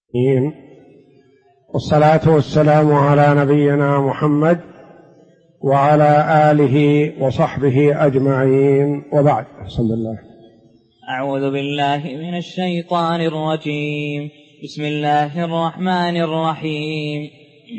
والصلاة والسلام على نبينا محمد وعلى آله وصحبه أجمعين، وبعد. بسم الله. أعوذ بالله من الشيطان الرجيم. بسم الله الرحمن الرحيم.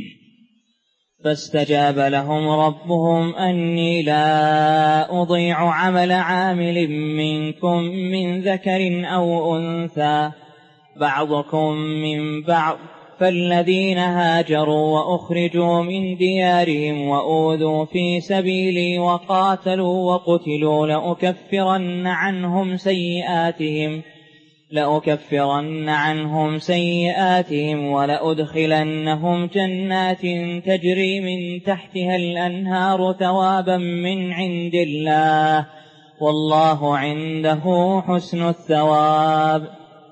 فاستجاب لهم ربهم أني لا أضيع عمل عامل منكم من ذكر أو أنثى بعضكم من بعض، فالذين هاجروا وأخرجوا من ديارهم وأوذوا في سبيلي وقاتلوا وقتلوا لأكفرن عنهم سيئاتهم ولأدخلنهم جنات تجري من تحتها الأنهار ثوابا من عند الله، والله عنده حسن الثواب.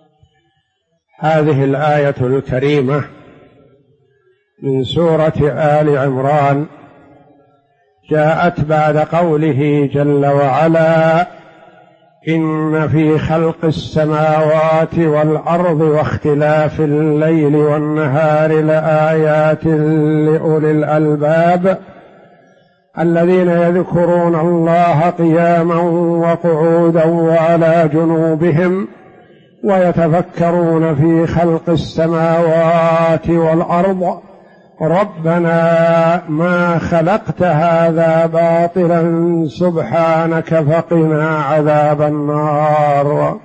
هذه الآية الكريمة من سورة آل عمران جاءت بعد قوله جل وعلا: إن في خلق السماوات والأرض واختلاف الليل والنهار لآيات لأولي الألباب الذين يذكرون الله قياما وقعودا وعلى جنوبهم ويتفكرون في خلق السماوات والأرض ربنا ما خلقت هذا باطلا سبحانك فقنا عذاب النار.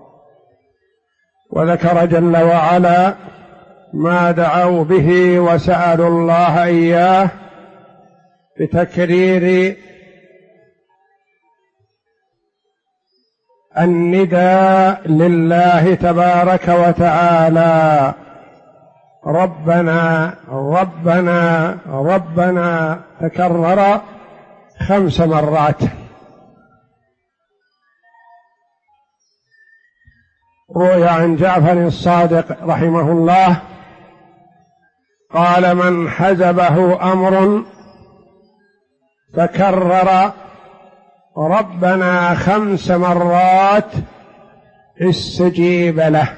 وذكر جل وعلا ما دعوا به وسألوا الله إياه بتكرير النداء لله تبارك وتعالى: ربنا ربنا ربنا، تكرر 5 مرات. روي عن جعفر الصادق رحمه الله قال: من حزبه أمر فكرر ربنا 5 مرات استجيب له.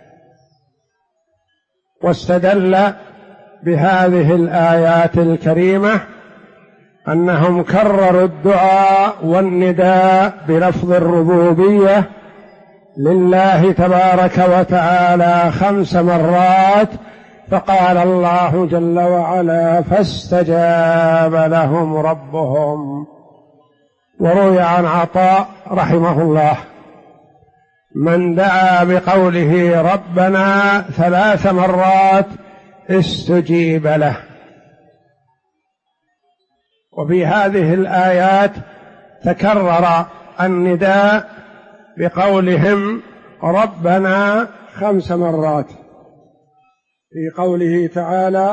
واستدل بهذه الآيات الكريمة أنهم كرروا الدعاء والنداء بلفظ الربوبية لله تبارك وتعالى 5 مرات، فقال الله جل وعلا: فاستجاب لهم ربهم. وروي عن عطاء رحمه الله: من دعا بقوله ربنا 3 مرات استجيب له. وفي هذه الآيات تكرر النداء بقولهم ربنا 5 مرات، في قوله تعالى: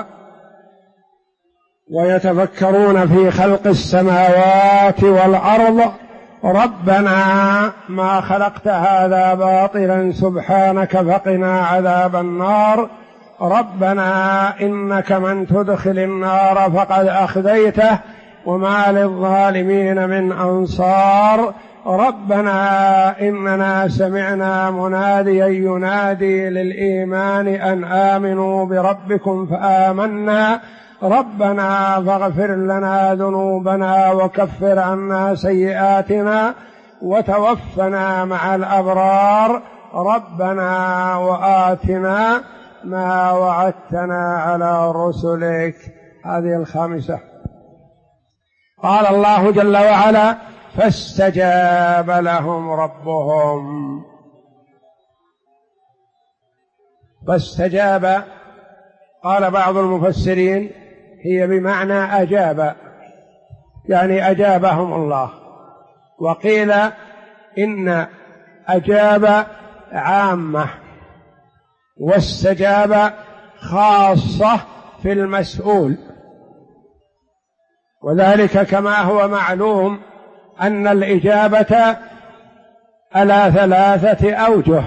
ويتفكرون في خلق السماوات والأرض ربنا ما خلقت هذا باطلا سبحانك فقنا عذاب النار، ربنا إنك من تدخل النار فقد أخذيته وما للظالمين من أنصار، ربنا إننا سمعنا مناديا ينادي للإيمان أن آمنوا بربكم فآمنا، ربنا فاغفر لنا ذنوبنا وكفر عنا سيئاتنا وتوفنا مع الأبرار، ربنا وآتنا ما وعدتنا على رسلك. هذه 5. قال الله جل وعلا: فاستجاب لهم ربهم. فاستجاب، قال بعض المفسرين هي بمعنى أجاب، يعني أجابهم الله. وقيل إن أجاب عامة واستجاب خاصة في المسؤول، وذلك كما هو معلوم أن الإجابة على 3 أوجه: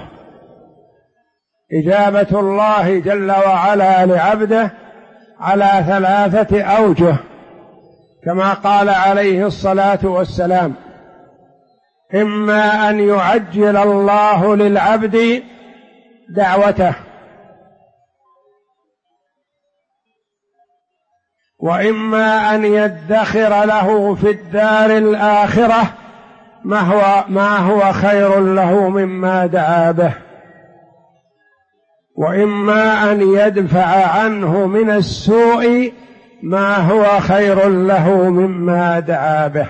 إجابة الله جل وعلا لعبده على 3 أوجه، كما قال عليه الصلاة والسلام: إما أن يعجل الله للعبد دعوته وإما أن يدخر له في الدار الآخرة ما هو خير له مما دعا به، وإما أن يدفع عنه من السوء ما هو خير له مما دعا به،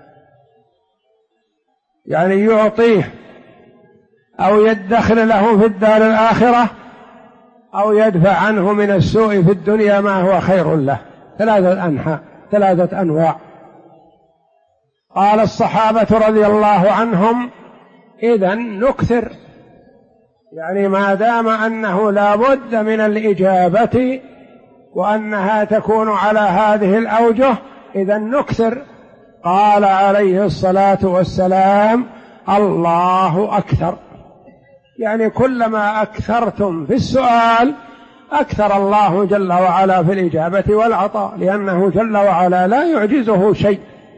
يعني يعطيه أو يدخر له في الدار الآخرة أو يدفع عنه من السوء في الدنيا ما هو خير له. ثلاثة أنواع. قال الصحابة رضي الله عنهم: إذن نكثر، يعني ما دام أنه لا بد من الإجابة وأنها تكون على هذه الأوجه إذن نكثر. قال عليه الصلاة والسلام: الله أكثر، يعني كلما أكثرتم في السؤال أكثر الله جل وعلا في الإجابة والعطاء، لأنه جل وعلا لا يعجزه شيء.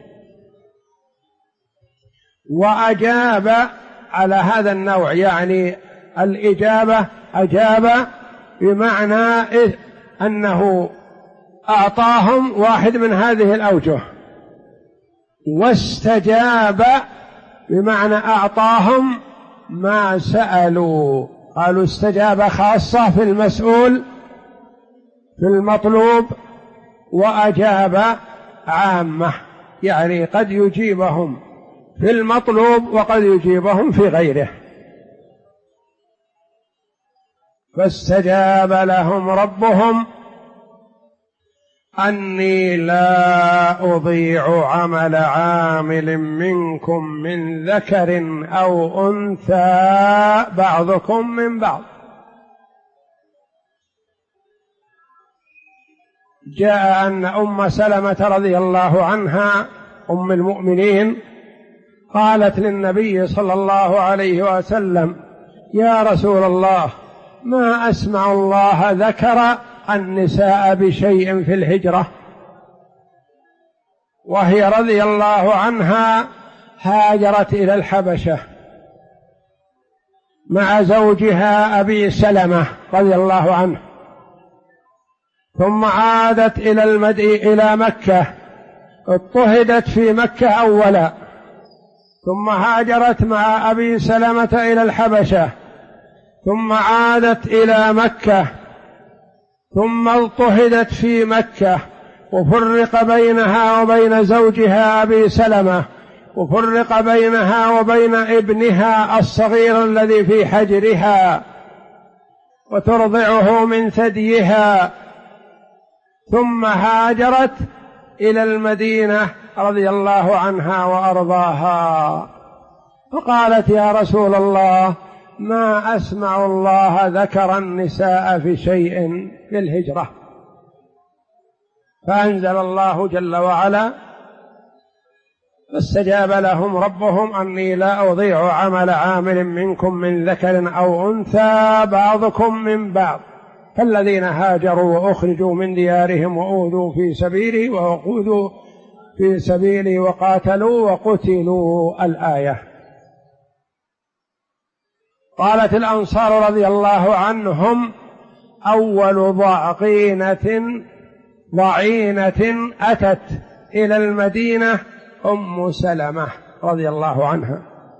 وأجاب على هذا النوع، يعني الإجابة أجاب بمعنى أنه أعطاهم واحد من هذه الأوجه، واستجاب بمعنى أعطاهم ما سألوا. قالوا استجاب خاصة في المسؤول في المطلوب، وأجاب عامة، يعني قد يجيبهم في المطلوب وقد يجيبهم في غيره. فاستجاب لهم ربهم أني لا أضيع عمل عامل منكم من ذكر أو أنثى بعضكم من بعض. جاء أن أم سلمة رضي الله عنها أم المؤمنين قالت للنبي صلى الله عليه وسلم: يا رسول الله، ما أسمع الله ذكر النساء بشيء في الهجرة. وهي رضي الله عنها هاجرت إلى الحبشة مع زوجها أبي سلمة رضي الله عنه، ثم عادت إلى مكة، اضطهدت في مكة أولا، ثم هاجرت مع أبي سلمة إلى الحبشة، ثم عادت إلى مكة، ثم اضطهدت في مكة، وفرق بينها وبين زوجها أبي سلمة، وفرق بينها وبين ابنها الصغير الذي في حجرها وترضعه من ثديها، ثم هاجرت إلى المدينة رضي الله عنها وأرضاها. فقالت: يا رسول الله، ما أسمع الله ذكر النساء في شيء في الهجرة. فأنزل الله جل وعلا: فاستجاب لهم ربهم أني لا أضيع عمل عامل منكم من ذكر أو أنثى بعضكم من بعض، فالذين هاجروا وأخرجوا من ديارهم وأوذوا في سبيلي ووقودوا في سبيلي وقاتلوا وقتلوا. الآية. قالت الأنصار رضي الله عنهم: أول ضعينة أتت إلى المدينة أم سلمة رضي الله عنها.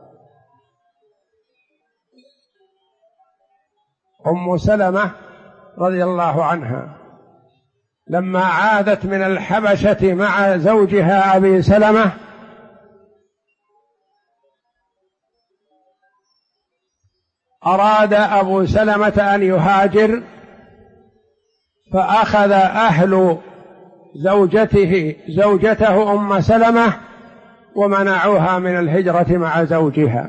أم سلمة رضي الله عنها لما عادت من الحبشة مع زوجها أبي سلمة أراد أبو سلمة أن يهاجر، فأخذ أهل زوجته أم سلمة ومنعوها من الهجرة مع زوجها،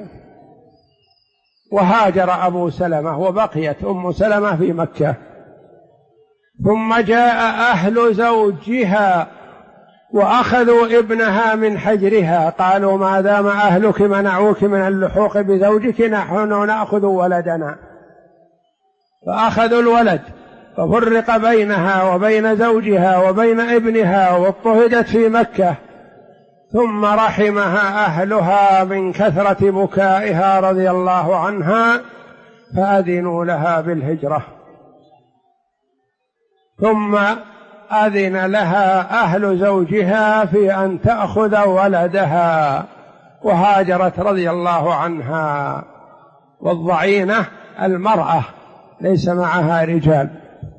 وهاجر أبو سلمة وبقيت أم سلمة في مكة. ثم جاء أهل زوجها وأخذوا ابنها من حجرها، قالوا: ما دام أهلك منعوك من اللحوق بزوجك نحن نأخذ ولدنا، فأخذوا الولد، ففرق بينها وبين زوجها وبين ابنها واضطهدت في مكة، ثم رحمها أهلها من كثرة بكائها رضي الله عنها فأذنوا لها بالهجرة. ثم أذن لها أهل زوجها في أن تأخذ ولدها وهاجرت رضي الله عنها. والضعينة المرأة ليس معها رجال.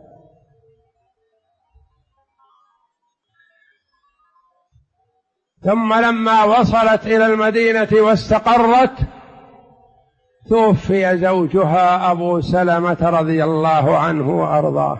ثم لما وصلت إلى المدينة واستقرت توفي زوجها أبو سلمة رضي الله عنه وأرضاه،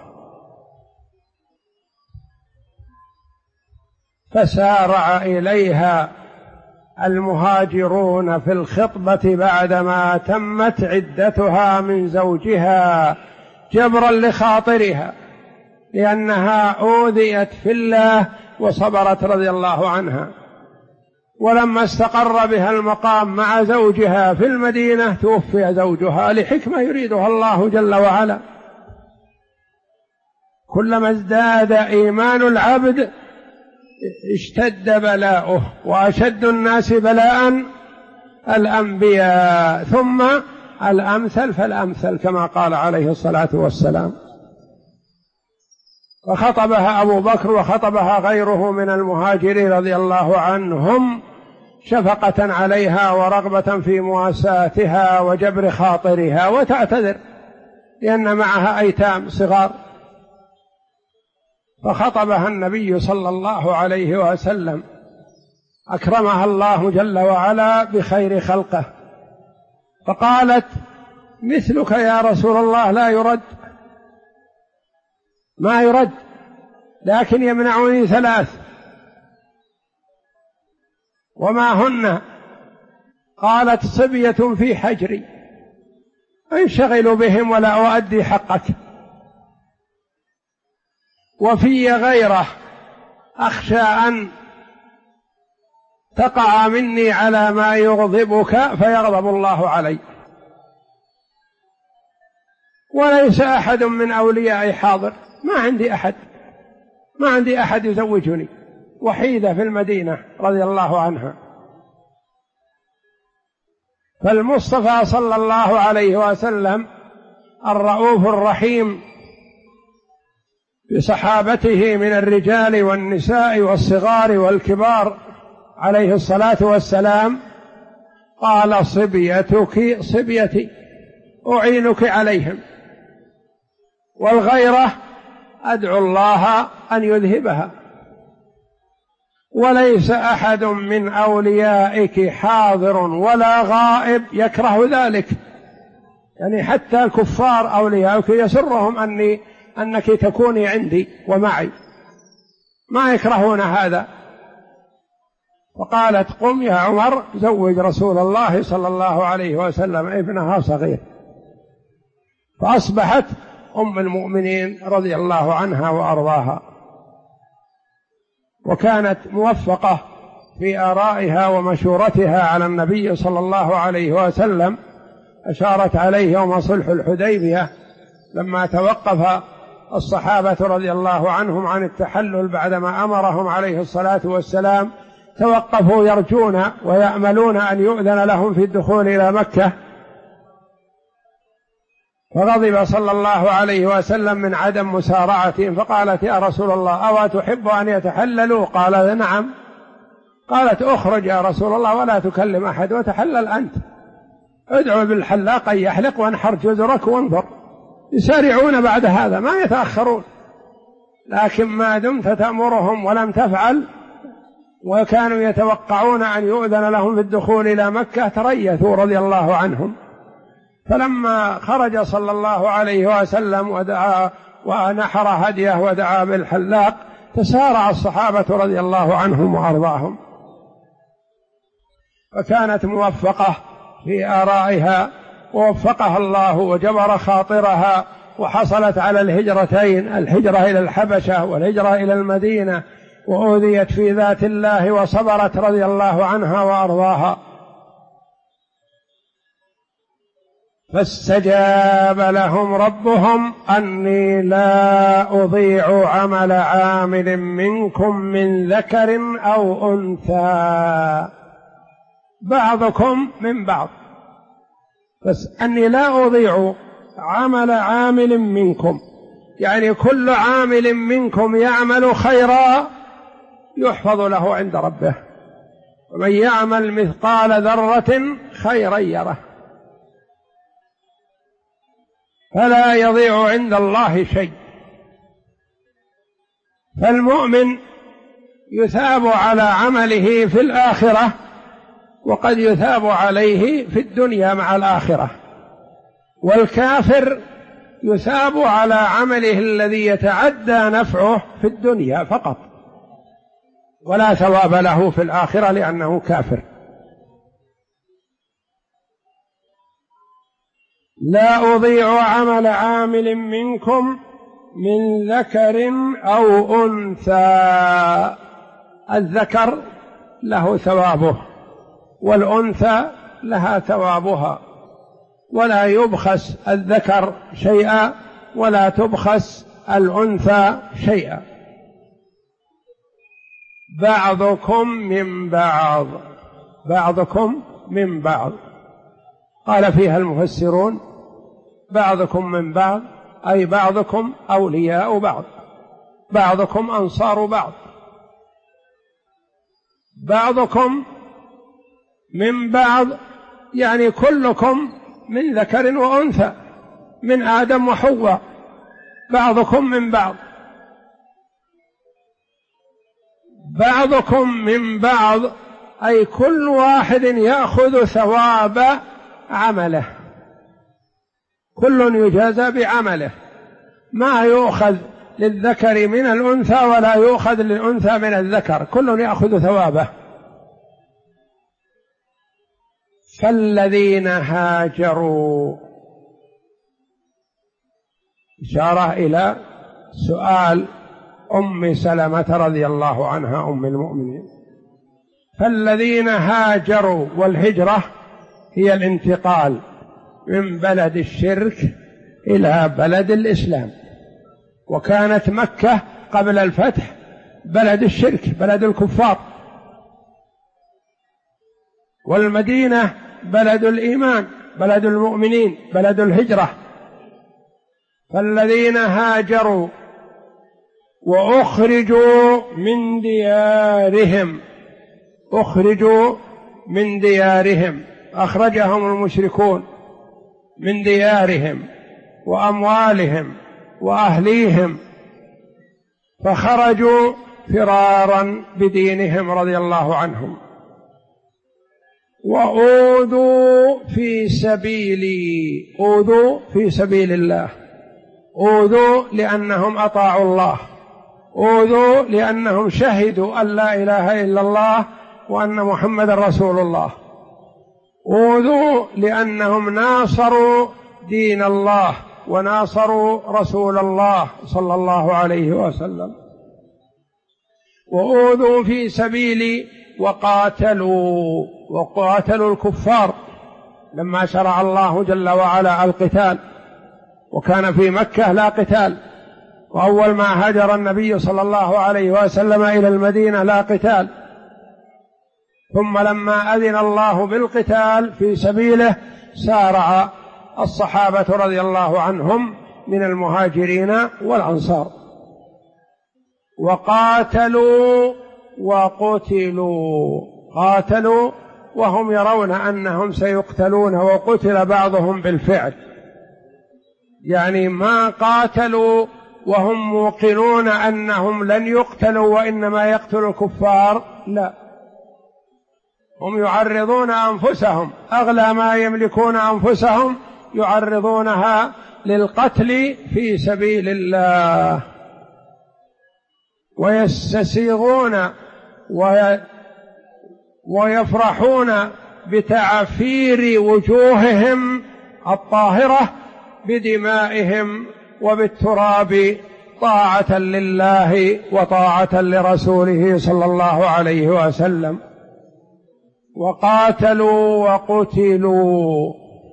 فسارع إليها المهاجرون في الخطبة بعدما تمت عدتها من زوجها جبرا لخاطرها، لأنها أوذيت في الله وصبرت رضي الله عنها. ولما استقر بها المقام مع زوجها في المدينة توفي زوجها لحكمة يريدها الله جل وعلا. كلما ازداد إيمان العبد اشتد بلاؤه، وأشد الناس بلاء الأنبياء ثم الأمثل فالأمثل كما قال عليه الصلاة والسلام. وخطبها أبو بكر وخطبها غيره من المهاجرين رضي الله عنهم شفقة عليها ورغبة في مواساتها وجبر خاطرها، وتعتذر لأن معها أيتام صغار. فخطبها النبي صلى الله عليه وسلم، أكرمها الله جل وعلا بخير خلقه، فقالت: مثلك يا رسول الله لا يرد، ما يرد، لكن يمنعني ثلاث. وما هن؟ قالت: صبية في حجري انشغل بهم ولا أؤدي حقك، وفي غيره أخشى أن تقع مني على ما يغضبك فيغضب الله علي، وليس أحد من أوليائي حاضر، ما عندي أحد يزوجني، وحيدة في المدينة رضي الله عنها. فالمصطفى صلى الله عليه وسلم الرؤوف الرحيم بصحابته من الرجال والنساء والصغار والكبار عليه الصلاة والسلام قال: صبيتك صبيتي أعينك عليهم، والغيرة أدعو الله أن يذهبها، وليس أحد من أوليائك حاضر ولا غائب يكره ذلك. يعني حتى الكفار أوليائك يسرهم أنك تكوني عندي ومعي، ما يكرهون هذا. وقالت: قم يا عمر زوج رسول الله صلى الله عليه وسلم ابنها صغير، فأصبحت أم المؤمنين رضي الله عنها وأرضاها. وكانت موفقة في آرائها ومشورتها على النبي صلى الله عليه وسلم، أشارت عليه يوم صلح الحديبية لما توقف الصحابة رضي الله عنهم عن التحلل بعدما أمرهم عليه الصلاة والسلام، توقفوا يرجون ويأملون أن يؤذن لهم في الدخول إلى مكة، فغضب صلى الله عليه وسلم من عدم مسارعتهم، فقالت: يا رسول الله أو تحب أن يتحللوا؟ قال: نعم. قالت: اخرج يا رسول الله ولا تكلم أحد وتحلل أنت، ادعو بالحلاق أن يحلق وانحر جزرك وانظر. يسارعون بعد هذا، ما يتأخرون، لكن ما دمت تأمرهم ولم تفعل، وكانوا يتوقعون أن يؤذن لهم في الدخول إلى مكة تريثوا رضي الله عنهم. فلما خرج صلى الله عليه وسلم ودعا ونحر هديه ودعا بالحلاق تسارع الصحابة رضي الله عنهم وأرضاهم. فكانت موفقة في آرائها، ووفقها الله وجبر خاطرها، وحصلت على الهجرتين، الهجرة إلى الحبشة والهجرة إلى المدينة، وأوذيت في ذات الله وصبرت رضي الله عنها وأرضاها. فاستجاب لهم ربهم أني لا أضيع عمل عامل منكم من ذكر أو أنثى، بعضكم من بعض، بس أني لا أضيع عمل عامل منكم، يعني كل عامل منكم يعمل خيرا يحفظ له عند ربه، ومن يعمل مثقال ذرة خيرا يره، فلا يضيع عند الله شيء. فالمؤمن يثاب على عمله في الآخرة، وقد يثاب عليه في الدنيا مع الآخرة، والكافر يثاب على عمله الذي يتعدى نفعه في الدنيا فقط، ولا ثواب له في الآخرة لأنه كافر. لا أضيع عمل عامل منكم من ذكر أو أنثى. الذكر له ثوابه والأنثى لها ثوابها، ولا يبخس الذكر شيئا ولا تبخس الأنثى شيئا. بعضكم من بعض، بعضكم من بعض، قال فيها المفسرون بعضكم من بعض أي بعضكم أولياء بعض، بعضكم أنصار بعض. بعضكم من بعض يعني كلكم من ذكر وأنثى، من آدم وحواء، بعضكم من بعض. بعضكم من بعض أي كل واحد يأخذ ثواب عمله، كل يجازى بعمله، ما يؤخذ للذكر من الأنثى ولا يؤخذ للأنثى من الذكر، كل يأخذ ثوابه. فالذين هاجروا، إشارة إلى سؤال أم سلمة رضي الله عنها أم المؤمنين. فالذين هاجروا، والهجرة هي الانتقال من بلد الشرك إلى بلد الإسلام، وكانت مكة قبل الفتح بلد الشرك، بلد الكفار، والمدينة بلد الإيمان، بلد المؤمنين، بلد الهجرة. فالذين هاجروا وأخرجوا من ديارهم، أخرجوا من ديارهم، أخرجهم المشركون من ديارهم وأموالهم وأهليهم، فخرجوا فرارا بدينهم رضي الله عنهم. وأوذوا في سبيلي، أوذوا في سبيل الله، أوذوا لأنهم أطاعوا الله، أوذوا لأنهم شهدوا أن لا إله إلا الله وأن محمد رسول الله، أوذوا لأنهم ناصروا دين الله وناصروا رسول الله صلى الله عليه وسلم. وأوذوا في سبيلي وقاتلوا الكفار لما شرع الله جل وعلا القتال، وكان في مكة لا قتال، وأول ما هاجر النبي صلى الله عليه وسلم إلى المدينة لا قتال، ثم لما أذن الله بالقتال في سبيله سارع الصحابة رضي الله عنهم من المهاجرين والأنصار، وقاتلوا وقتلوا، قاتلوا وهم يرون أنهم سيقتلون، وقتل بعضهم بالفعل، يعني ما قاتلوا وهم موقنون أنهم لن يقتلوا وإنما يقتل الكفار، لا، هم يعرضون أنفسهم، أغلى ما يملكون أنفسهم يعرضونها للقتل في سبيل الله، ويستسيغون ويفرحون بتعفير وجوههم الطاهرة بدمائهم وبالتراب، طاعة لله وطاعة لرسوله صلى الله عليه وسلم. وقاتلوا وقتلوا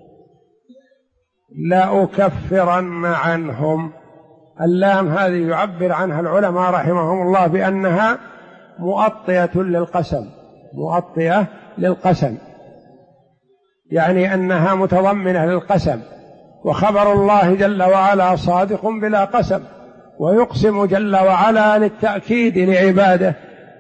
لأكفرن عنهم، اللام هذه يعبر عنها العلماء رحمهم الله بأنها مؤطية للقسم، مؤطية للقسم، يعني أنها متضمنة للقسم، وخبر الله جل وعلا صادق بلا قسم، ويقسم جل وعلا للتأكيد لعباده: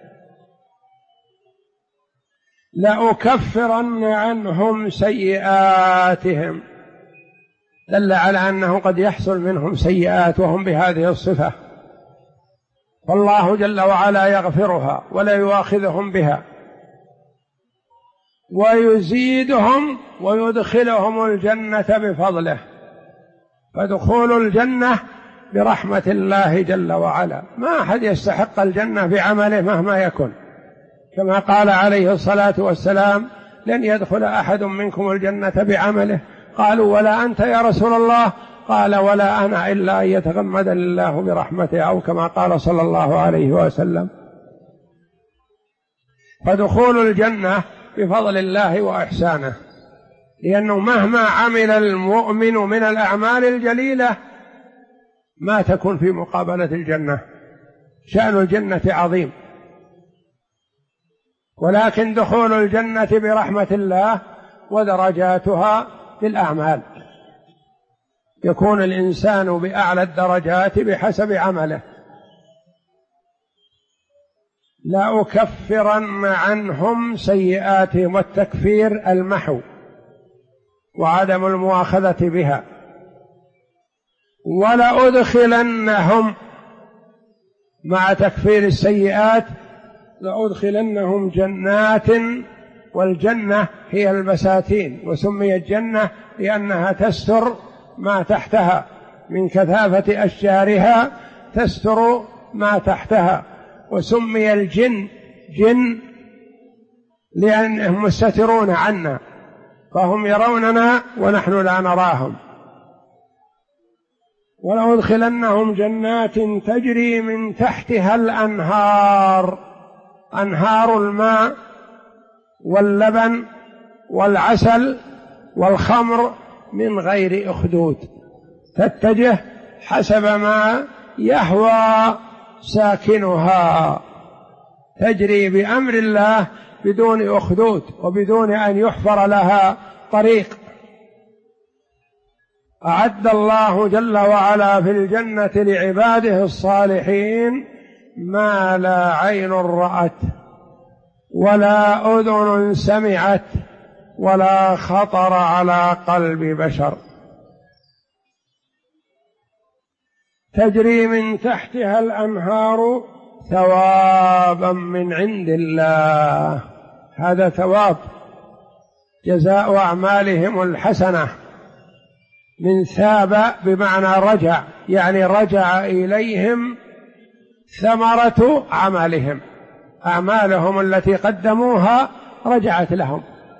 لأكفرن عنهم سيئاتهم، دل على أنه قد يحصل منهم سيئات وهم بهذه الصفة، فالله جل وعلا يغفرها ولا يؤاخذهم بها، ويزيدهم ويدخلهم الجنة بفضله، فدخول الجنة برحمة الله جل وعلا. ما أحد يستحق الجنة بعمله مهما يكن، كما قال عليه الصلاة والسلام: لن يدخل أحد منكم الجنة بعمله. قالوا: ولا أنت يا رسول الله؟ قال: ولا أنا إلا أن يتغمدني الله برحمته، أو كما قال صلى الله عليه وسلم. فدخول الجنة بفضل الله وإحسانه، لأنه مهما عمل المؤمن من الأعمال الجليلة ما تكون في مقابلة الجنة، شأن الجنة عظيم، ولكن دخول الجنة برحمة الله ودرجاتها بالأعمال، يكون الإنسان بأعلى الدرجات بحسب عمله. لأكفرن عنهم سيئاتهم، والتكفير المحو وعدم المؤاخذة بها. ولأدخلنهم، مع تكفير السيئات لأدخلنهم جنات، والجنة هي البساتين، وسميت جنة لأنها تستر ما تحتها من كثافة أشجارها، تستر ما تحتها. وسمي الجن جن لأنهم مستترون عنا، فهم يروننا ونحن لا نراهم. ولأدخلنهم جنات تجري من تحتها الأنهار، أنهار الماء واللبن والعسل والخمر من غير أخدود، تتجه حسب ما يهوى ساكنها، تجري بأمر الله بدون أخدود وبدون أن يحفر لها طريق. أعد الله جل وعلا في الجنة لعباده الصالحين ما لا عين رأت ولا أذن سمعت ولا خطر على قلب بشر، تجري من تحتها الأنهار ثوابا من عند الله. هذا ثواب جزاء أعمالهم الحسنة، من ثاب بمعنى رجع، يعني رجع إليهم ثمرة عملهم، أعمالهم التي قدموها رجعت لهم.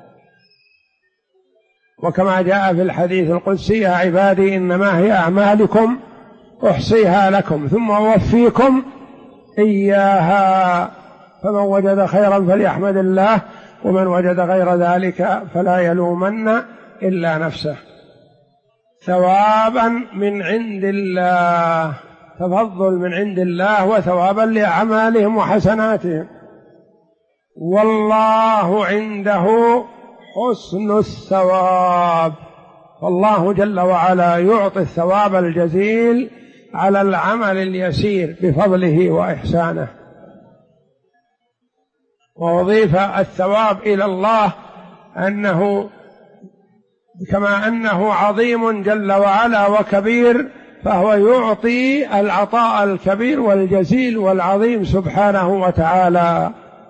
وكما جاء في الحديث القدسي: يا عبادي إنما هي أعمالكم أحصيها لكم ثم أوفيكم إياها، فمن وجد خيرا فليحمد الله، ومن وجد غير ذلك فلا يلومن إلا نفسه. ثوابا من عند الله، تفضل من عند الله وثوابا لأعمالهم وحسناتهم. والله عنده حسن الثواب، فالله جل وعلا يعطي الثواب الجزيل على العمل اليسير بفضله وإحسانه. وأضيف الثواب إلى الله أنه كما أنه عظيم جل وعلا وكبير، فهو يعطي العطاء الكبير والجزيل والعظيم سبحانه وتعالى.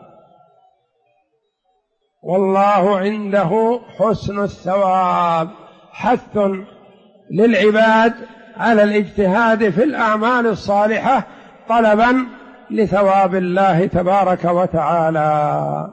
والله عنده حسن الثواب، حث للعباد على الاجتهاد في الأعمال الصالحة طلبا لثواب الله تبارك وتعالى.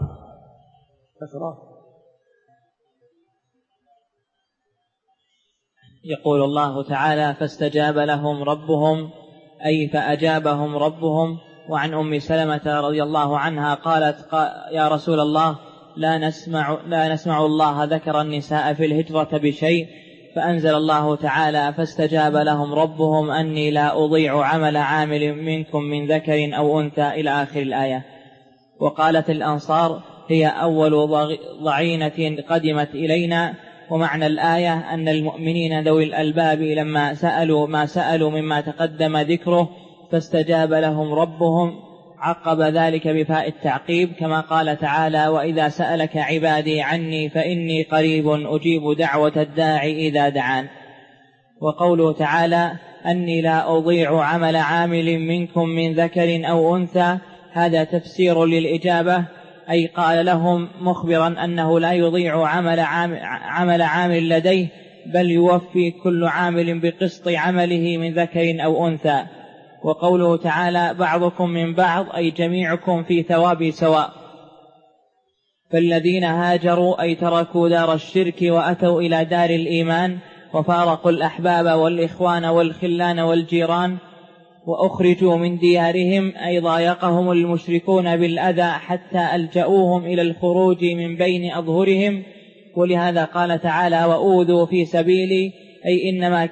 يقول الله تعالى: فاستجاب لهم ربهم، أي فأجابهم ربهم. وعن أم سلمة رضي الله عنها قالت: يا رسول الله، لا نسمع الله ذكر النساء في الهجرة بشيء، فأنزل الله تعالى: فاستجاب لهم ربهم أني لا أضيع عمل عامل منكم من ذكر أو أنثى، إلى آخر الآية. وقالت الأنصار: هي أول ضعينة قدمت إلينا، ومعنى الآية أن المؤمنين ذوي الألباب لما سألوا ما سألوا مما تقدم ذكره فاستجاب لهم ربهم، عقب ذلك بفاء التعقيب كما قال تعالى: وإذا سألك عبادي عني فإني قريب أجيب دعوة الداعي إذا دعان. وقوله تعالى: أني لا أضيع عمل عامل منكم من ذكر أو أنثى، هذا تفسير للإجابة، أي قال لهم مخبرا أنه لا يضيع عمل عامل لديه، بل يوفي كل عامل بقسط عمله من ذكر أو أنثى. وقوله تعالى: بعضكم من بعض، أي جميعكم في ثوابي سواء. فالذين هاجروا أي تركوا دار الشرك وأتوا إلى دار الإيمان وفارقوا الأحباب والإخوان والخلان والجيران وأخرجوا من ديارهم، أي ضايقهم المشركون بالأذى حتى ألجأوهم إلى الخروج من بين أظهرهم. ولهذا قال تعالى: وأوذوا في سبيلي، أي إنما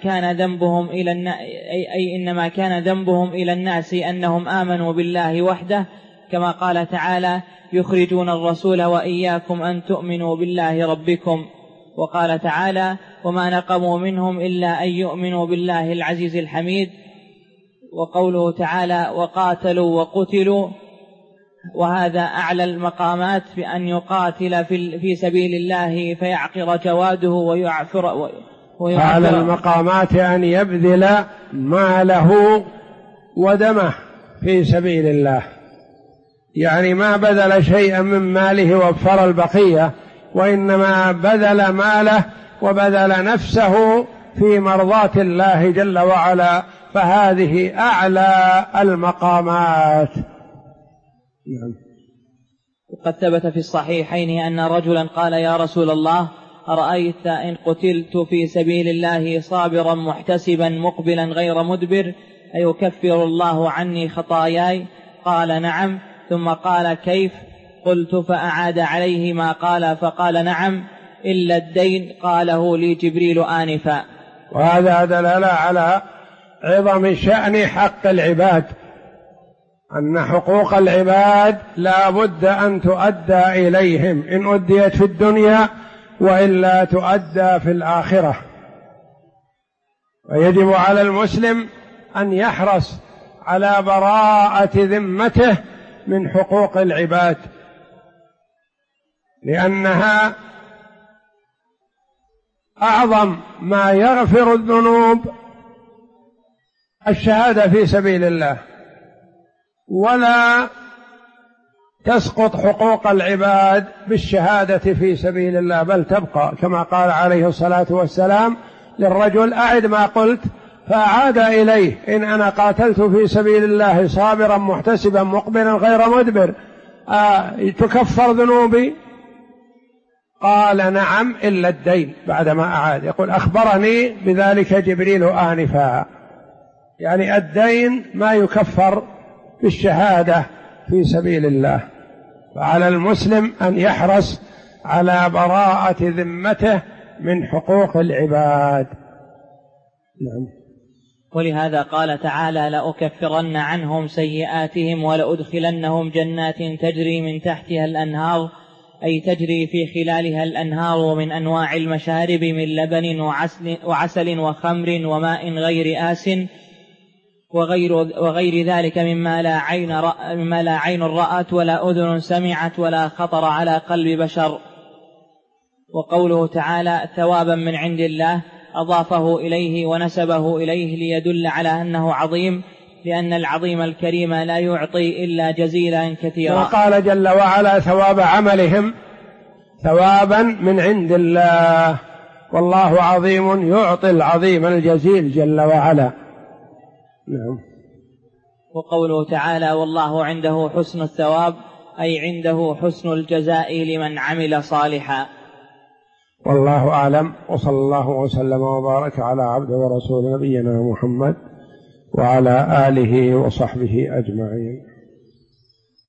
كان ذنبهم إلى الناس أنهم آمنوا بالله وحده، كما قال تعالى: يخرجون الرسول وإياكم أن تؤمنوا بالله ربكم. وقال تعالى: وما نقموا منهم إلا أن يؤمنوا بالله العزيز الحميد. وقوله تعالى: وقاتلوا وقتلوا، وهذا أعلى المقامات بأن يقاتل في سبيل الله فيعقر جواده ويعفر. أعلى المقامات أن يبذل ماله ودمه في سبيل الله، يعني ما بذل شيئا من ماله وفر البقية، وإنما بذل ماله وبذل نفسه في مرضاة الله جل وعلا، فهذه أعلى المقامات. وقد ثبت في الصحيحين أن رجلا قال: يا رسول الله، أرأيت إن قتلت في سبيل الله صابرا محتسبا مقبلا غير مدبر أيكفر الله عني خطاياي؟ قال: نعم. ثم قال: كيف؟ قلت: فأعاد عليه ما قال فقال: نعم إلا الدين قاله لي جبريل آنفا. وهذا دلالة على عظم شأن حق العباد، أن حقوق العباد لا بد أن تؤدى إليهم، إن أديت في الدنيا وإلا تؤدى في الآخرة. ويجب على المسلم أن يحرص على براءة ذمته من حقوق العباد، لأنها أعظم ما يغفر الذنوب الشهادة في سبيل الله، ولا تسقط حقوق العباد بالشهادة في سبيل الله، بل تبقى، كما قال عليه الصلاة والسلام للرجل: أعد ما قلت، فأعاد إليه: إن أنا قاتلت في سبيل الله صابرا محتسبا مقبلا غير مدبر تكفر ذنوبي؟ قال: نعم إلا الدين. بعدما أعاد يقول: أخبرني بذلك جبريل آنفا، يعني الدين ما يكفر بالشهادة في سبيل الله. فعلى المسلم أن يحرص على براءة ذمته من حقوق العباد. نعم. ولهذا قال تعالى: لأكفرن عنهم سيئاتهم ولأدخلنهم جنات تجري من تحتها الأنهار، أي تجري في خلالها الأنهار من أنواع المشارب من لبن وعسل وخمر وماء غير آس وغير ذلك مما لا عين رأت ولا أذن سمعت ولا خطر على قلب بشر. وقوله تعالى: ثوابا من عند الله، أضافه إليه ونسبه إليه ليدل على أنه عظيم، لأن العظيم الكريم لا يعطي إلا جزيلا كثيرا. وقال جل وعلا: ثواب عملهم ثوابا من عند الله، والله عظيم يعطي العظيم الجزيل جل وعلا. نعم. وقوله تعالى: والله عنده حسن الثواب، أي عنده حسن الجزاء لمن عمل صالحا. والله أعلم، وصلى الله وسلم وبارك على عبده ورسول نبينا محمد وعلى آله وصحبه أجمعين.